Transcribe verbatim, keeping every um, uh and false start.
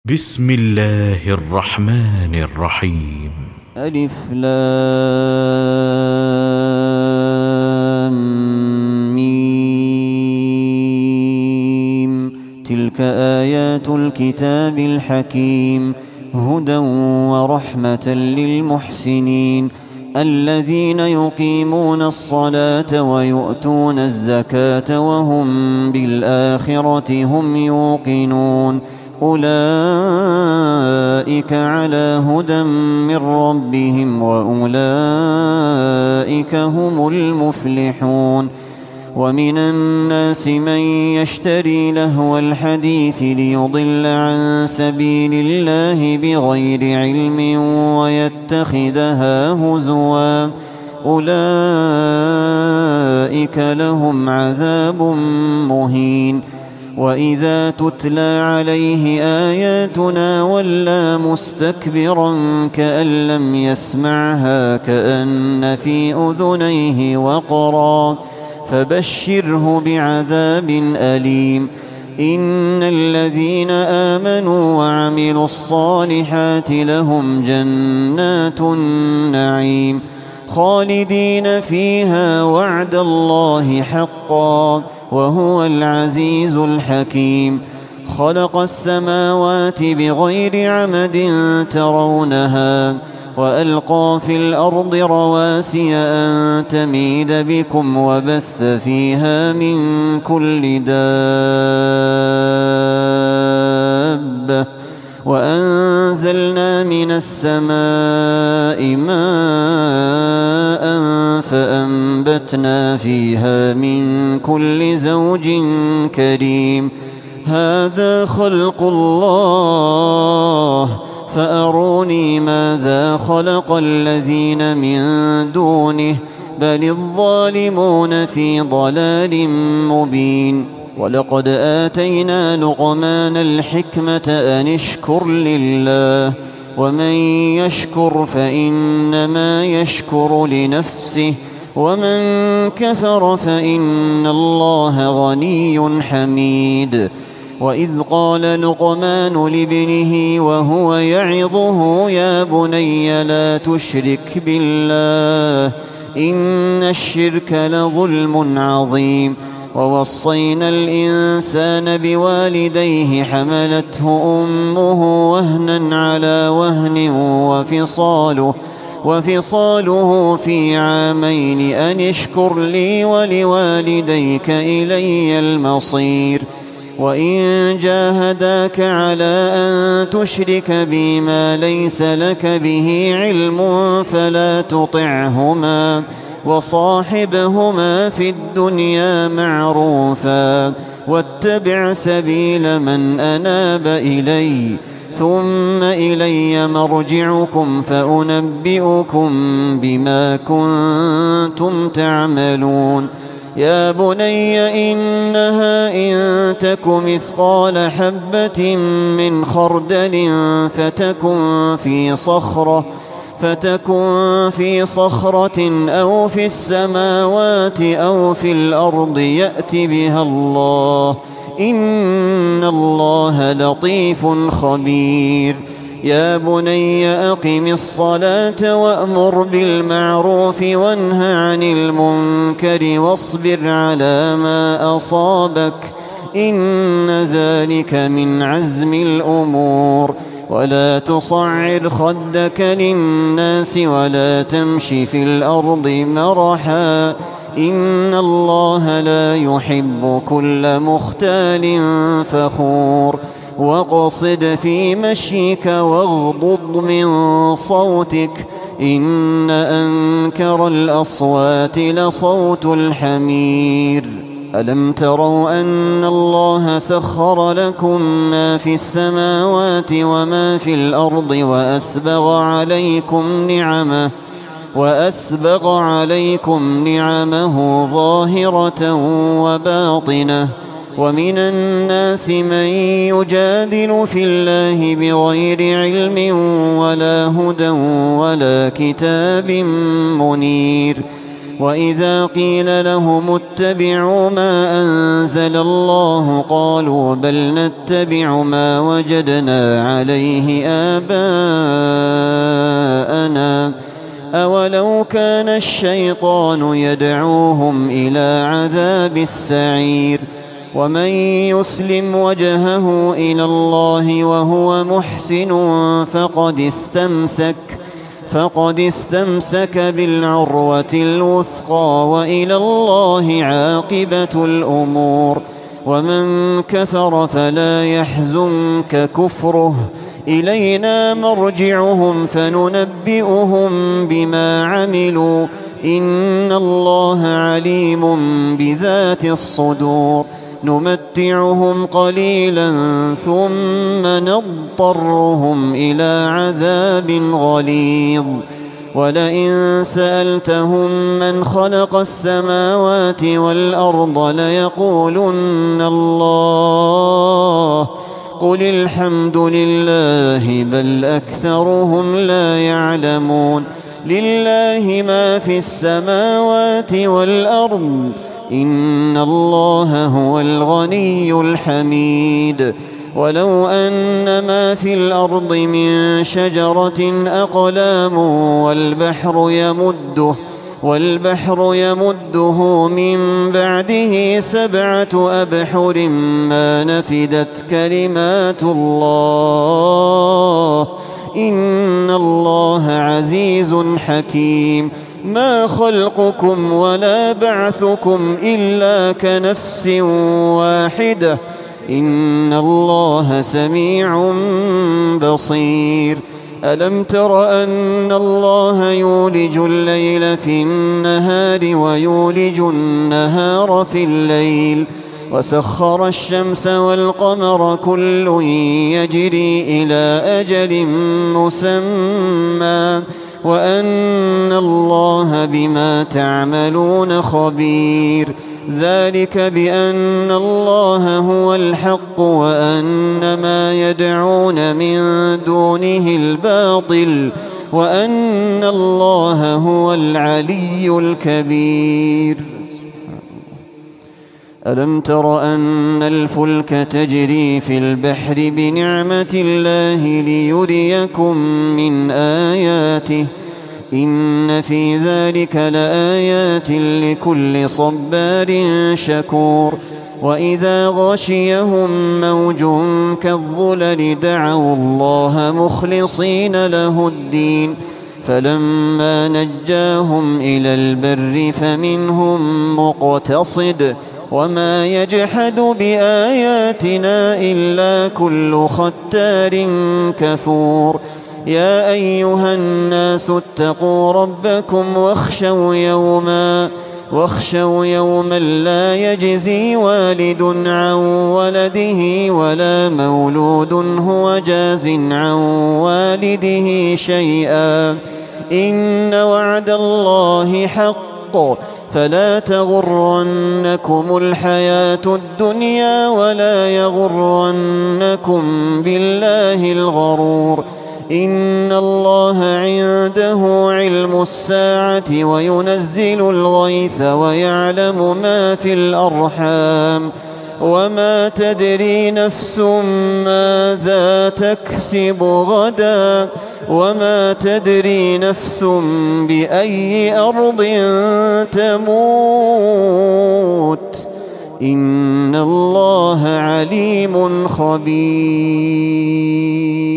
بسم الله الرحمن الرحيم. ألف لام ميم. تلك آيات الكتاب الحكيم، هدى ورحمة للمحسنين الذين يقيمون الصلاة ويؤتون الزكاة وهم بالآخرة هم يوقنون. أولئك على هدى من ربهم وأولئك هم المفلحون. ومن الناس من يشتري لهو الحديث ليضل عن سبيل الله بغير علم ويتخذها هزوا، أولئك لهم عذاب مهين. وإذا تتلى عليه آياتنا ولى مستكبرا كأن لم يسمعها كأن في أذنيه وقرا، فبشره بعذاب أليم. إن الذين آمنوا وعملوا الصالحات لهم جنات النعيم خالدين فيها وعد الله حقا وهو العزيز الحكيم. خلق السماوات بغير عمد ترونها وألقى في الأرض رواسي أن تميد بكم وبث فيها من كل دابة وأنزلنا من السماء ماء فأنبتنا فيها من كل زوج كريم. هذا خلق الله فأروني ماذا خلق الذين من دونه بل الظالمون في ضلال مبين. ولقد آتينا لقمان الحكمة أن اشكر لله ومن يشكر فإنما يشكر لنفسه ومن كفر فإن الله غني حميد. وإذ قال لقمان لابنه وهو يعظه يا بني لا تشرك بالله إن الشرك لظلم عظيم. ووصينا الإنسان بوالديه حملته أمه وهنا على وهن وفصاله وفصاله في عامين أن اشكر لي ولوالديك إلي المصير. وإن جاهداك على أن تشرك بي ما ليس لك به علم فلا تطعهما وصاحبهما في الدنيا معروفا واتبع سبيل من أناب إلي ثم إلي مرجعكم فأنبئكم بما كنتم تعملون. يا بني إنها إن تك مثقال حبة من خردل فتكن في صخرة فتكن في صخرة أو في السماوات أو في الأرض يأت بها الله إن الله لطيف خبير. يا بني أقم الصلاة وأمر بالمعروف وانه عن المنكر واصبر على ما أصابك إن ذلك من عزم الأمور. ولا تصعر خدك للناس ولا تمش في الأرض مرحا إن الله لا يحب كل مختال فخور. واقصد في مشيك واغضض من صوتك إن أنكر الأصوات لصوت الحمير. ألم تروا أن الله سخر لكم ما في السماوات وما في الأرض وأسبغ عليكم نعمه وأسبغ عليكم نعمه ظاهرة وباطنة. ومن الناس من يجادل في الله بغير علم ولا هدى ولا كتاب منير. وإذا قيل لهم اتبعوا ما أنزل الله قالوا بل نتبع ما وجدنا عليه آباءنا أولو كان الشيطان يدعوهم إلى عذاب السعير ومن يسلم وجهه إلى الله وهو محسن فقد استمسك فقد استمسك بالعروة الوثقى وإلى الله عاقبة الأمور ومن كفر فلا يحزنك كفره إلينا مرجعهم فننبئهم بما عملوا إن الله عليم بذات الصدور نمتعهم قليلا ثم نضطرهم إلى عذاب غليظ ولئن سألتهم من خلق السماوات والأرض ليقولن الله قل الحمد لله بل أكثرهم لا يعلمون لله ما في السماوات والأرض إن الله هو الغني الحميد ولو أن ما في الأرض من شجرة أقلام والبحر يمده والبحر يمده من بعده سبعة أبحر ما نفدت كلمات الله إن الله عزيز حكيم ما خلقكم ولا بعثكم إلا كنفس واحدة إن الله سميع بصير ألم تر أن الله يولج الليل في النهار ويولج النهار في الليل وسخر الشمس والقمر كل يجري إلى أجل مسمى وأن الله بما تعملون خبير ذلك بأن الله هو الحق وأن ما يدعون من دونه الباطل وأن الله هو العلي الكبير ألم تر أن الفلك تجري في البحر بنعمة الله ليريكم من آياته إن في ذلك لآيات لكل صبار شكور وإذا غشيهم موج كالظلل دعوا الله مخلصين له الدين فلما نجاهم إلى البر فمنهم مقتصد وما يجحد بآياتنا إلا كل ختار كفور يا أيها الناس اتقوا ربكم واخشوا يوما واخشوا يوما لا يجزي والد عن ولده ولا مولود هو جاز عن والده شيئا إن وعد الله حق فلا تغرنكم الحياة الدنيا ولا يغرنكم بالله الغرور إن الله عنده علم الساعة وينزل الغيث ويعلم ما في الأرحام وما تدري نفس ماذا تكسب غدا وما تدري نفس بأي أرض تموت إن الله عليم خبير.